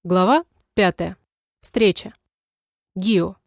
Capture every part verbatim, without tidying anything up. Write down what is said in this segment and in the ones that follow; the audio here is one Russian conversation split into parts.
Глава пятая. Встреча. Гио.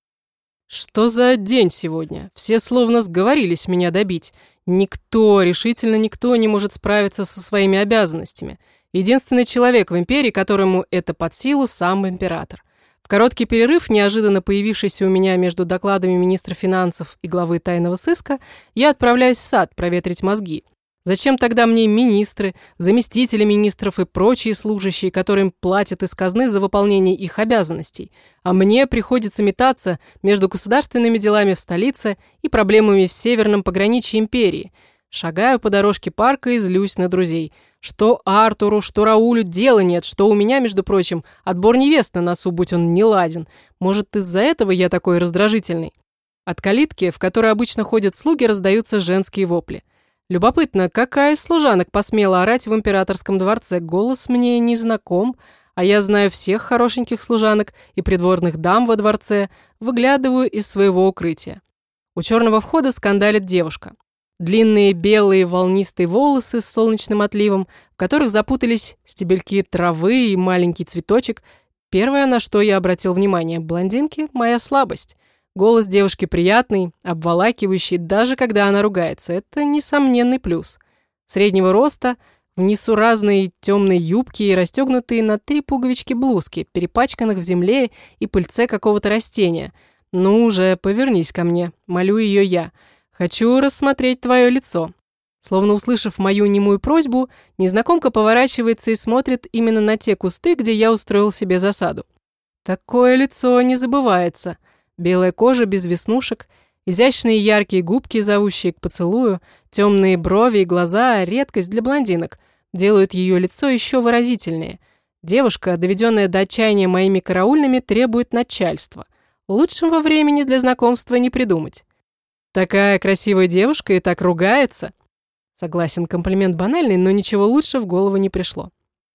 Что за день сегодня? Все словно сговорились меня добить. Никто, решительно никто не может справиться со своими обязанностями. Единственный человек в империи, которому это под силу, сам император. В короткий перерыв, неожиданно появившийся у меня между докладами министра финансов и главы тайного сыска, я отправляюсь в сад проветрить мозги. Зачем тогда мне министры, заместители министров и прочие служащие, которым платят из казны за выполнение их обязанностей? А мне приходится метаться между государственными делами в столице и проблемами в северном пограничье империи. Шагаю по дорожке парка и злюсь на друзей. Что Артуру, что Раулю дела нет, что у меня, между прочим, отбор невест на носу, будь он не ладен. Может, из-за этого я такой раздражительный? От калитки, в которой обычно ходят слуги, раздаются женские вопли. Любопытно, какая из служанок посмела орать в императорском дворце? Голос мне не знаком, а я знаю всех хорошеньких служанок и придворных дам во дворце, выглядываю из своего укрытия. У черного входа скандалит девушка. Длинные белые волнистые волосы с солнечным отливом, в которых запутались стебельки травы и маленький цветочек. Первое, на что я обратил внимание, блондинки – моя слабость. Голос девушки приятный, обволакивающий, даже когда она ругается. Это несомненный плюс. Среднего роста, в несуразные темные юбки и расстегнутые на три пуговички блузки, перепачканных в земле и пыльце какого-то растения. «Ну уже, повернись ко мне», — молю ее я. «Хочу рассмотреть твое лицо». Словно услышав мою немую просьбу, незнакомка поворачивается и смотрит именно на те кусты, где я устроил себе засаду. Такое лицо не забывается. Белая кожа без веснушек, изящные яркие губки, зовущие к поцелую, темные брови и глаза – редкость для блондинок, делают ее лицо еще выразительнее. Девушка, доведенная до отчаяния моими караульными, требует начальства. Лучшего времени для знакомства не придумать. Такая красивая девушка и так ругается. Согласен, комплимент банальный, но ничего лучше в голову не пришло.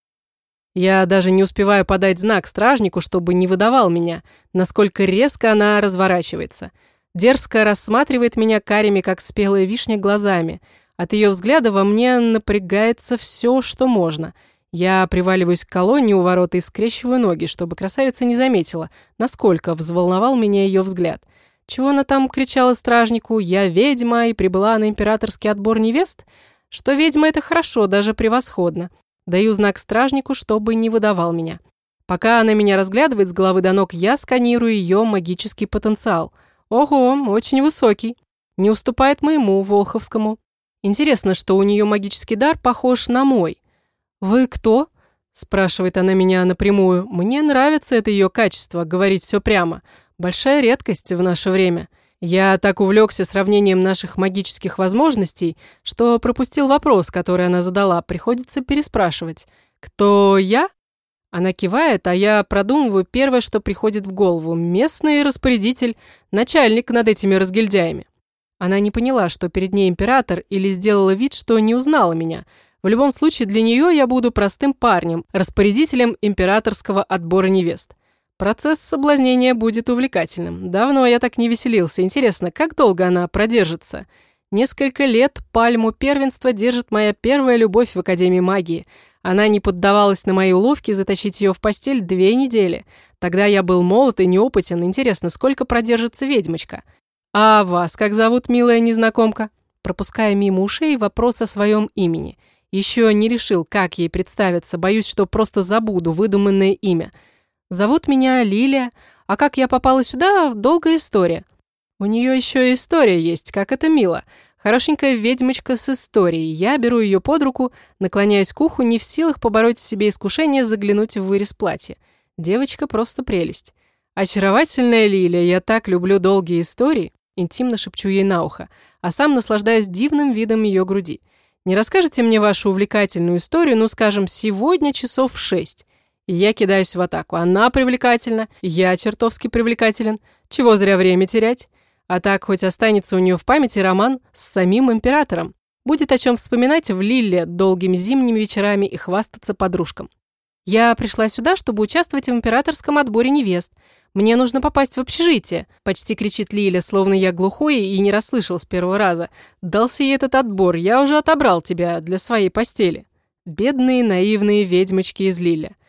Я даже не успеваю подать знак стражнику, чтобы не выдавал меня, насколько резко она разворачивается. Дерзко рассматривает меня карими, как спелая вишня, глазами. От ее взгляда во мне напрягается все, что можно. Я приваливаюсь к колонне у ворот и скрещиваю ноги, чтобы красавица не заметила, насколько взволновал меня ее взгляд. Чего она там кричала стражнику? «Я ведьма и прибыла на императорский отбор невест?» Что ведьма – это хорошо, даже превосходно. Даю знак стражнику, чтобы не выдавал меня. Пока она меня разглядывает с головы до ног, я сканирую ее магический потенциал. Ого, очень высокий. Не уступает моему, волховскому. Интересно, что у нее магический дар похож на мой. «Вы кто?» – спрашивает она меня напрямую. Мне нравится это ее качество, говорить все прямо. Большая редкость в наше время. Я так увлекся сравнением наших магических возможностей, что пропустил вопрос, который она задала. Приходится переспрашивать. «Кто я?» Она кивает, а я продумываю первое, что приходит в голову. Местный распорядитель, начальник над этими разгильдяями. Она не поняла, что перед ней император, или сделала вид, что не узнала меня. В любом случае, для нее я буду простым парнем, распорядителем императорского отбора невест. Процесс соблазнения будет увлекательным. Давно я так не веселился. Интересно, как долго она продержится? Несколько лет пальму первенства держит моя первая любовь в Академии магии. Она не поддавалась на мои уловки затащить ее в постель две недели. Тогда я был молод и неопытен. Интересно, сколько продержится ведьмочка? А вас как зовут, милая незнакомка? Пропуская мимо ушей вопрос о своем имени. Еще не решил, как ей представиться. Боюсь, что просто забуду выдуманное имя. Зовут меня Лилия, а как я попала сюда, долгая история. У нее еще и история есть, как это мило. Хорошенькая ведьмочка с историей. Я беру ее под руку, наклоняюсь к уху, не в силах побороть в себе искушение заглянуть в вырез платья. Девочка просто прелесть. Очаровательная Лилия, я так люблю долгие истории, интимно шепчу ей на ухо, а сам наслаждаюсь дивным видом ее груди. Не расскажете мне вашу увлекательную историю, ну, скажем, сегодня часов в шесть? И я кидаюсь в атаку. Она привлекательна, я чертовски привлекателен. Чего зря время терять? А так хоть останется у нее в памяти роман с самим императором. Будет о чем вспоминать в Лилле долгими зимними вечерами и хвастаться подружкам. Я пришла сюда, чтобы участвовать в императорском отборе невест. Мне нужно попасть в общежитие, почти кричит Лиля, словно я глухой и не расслышал с первого раза. Дался ей этот отбор, я уже отобрал тебя для своей постели. Бедные наивные ведьмочки из Лиля.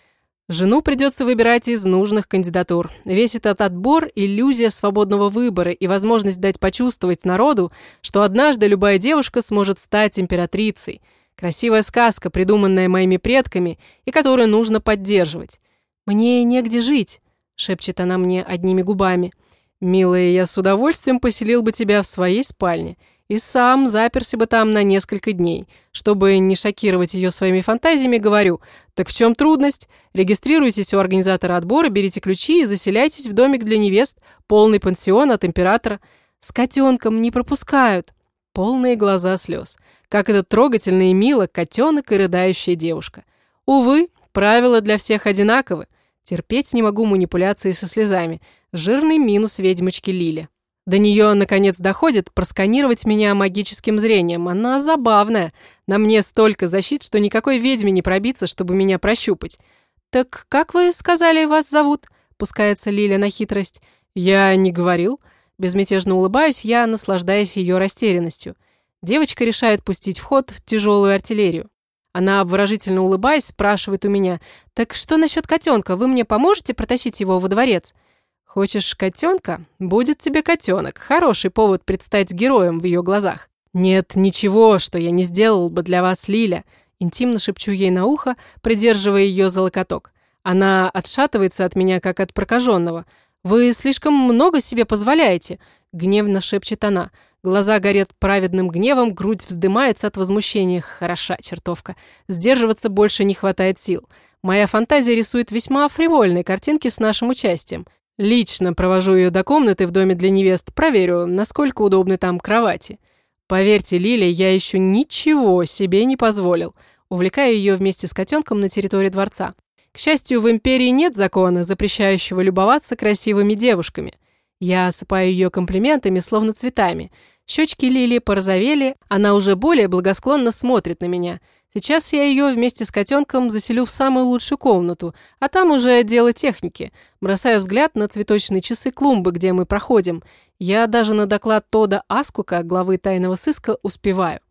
Жену придется выбирать из нужных кандидатур. Весь этот отбор – иллюзия свободного выбора и возможность дать почувствовать народу, что однажды любая девушка сможет стать императрицей. Красивая сказка, придуманная моими предками и которую нужно поддерживать. «Мне негде жить», – шепчет она мне одними губами. «Милая, я с удовольствием поселил бы тебя в своей спальне и сам заперся бы там на несколько дней. Чтобы не шокировать ее своими фантазиями, говорю, так в чем трудность? Регистрируйтесь у организатора отбора, берите ключи и заселяйтесь в домик для невест, полный пансион от императора. С котенком не пропускают». Полные глаза слез. Как это трогательно и мило, котенок и рыдающая девушка. Увы, правила для всех одинаковы. Терпеть не могу манипуляции со слезами. Жирный минус ведьмочки Лили. До нее, наконец, доходит просканировать меня магическим зрением. Она забавная. На мне столько защит, что никакой ведьме не пробиться, чтобы меня прощупать. «Так как вы сказали, вас зовут?» – пускается Лиля на хитрость. «Я не говорил». Безмятежно улыбаюсь я, наслаждаясь ее растерянностью. Девочка решает пустить в ход тяжелую артиллерию. Она, обворожительно улыбаясь, спрашивает у меня, «Так что насчет котенка? Вы мне поможете протащить его во дворец?» «Хочешь котенка? Будет тебе котенок. Хороший повод предстать героем в ее глазах». «Нет ничего, что я не сделал бы для вас, Лиля», интимно шепчу ей на ухо, придерживая ее за локоток. Она отшатывается от меня, как от прокаженного. «Вы слишком много себе позволяете», — гневно шепчет она. Глаза горят праведным гневом, грудь вздымается от возмущения. Хороша чертовка. Сдерживаться больше не хватает сил. Моя фантазия рисует весьма фривольные картинки с нашим участием. Лично провожу ее до комнаты в доме для невест, проверю, насколько удобны там кровати. Поверьте, Лилия, я еще ничего себе не позволил. Увлекаю ее вместе с котенком на территории дворца. К счастью, в империи нет закона, запрещающего любоваться красивыми девушками. Я осыпаю ее комплиментами, словно цветами. Щечки Лили порозовели, она уже более благосклонно смотрит на меня. Сейчас я ее вместе с котенком заселю в самую лучшую комнату, а там уже дело техники. Бросаю взгляд на цветочные часы клумбы, где мы проходим. Я даже на доклад Тода Аскука, главы тайного сыска, успеваю.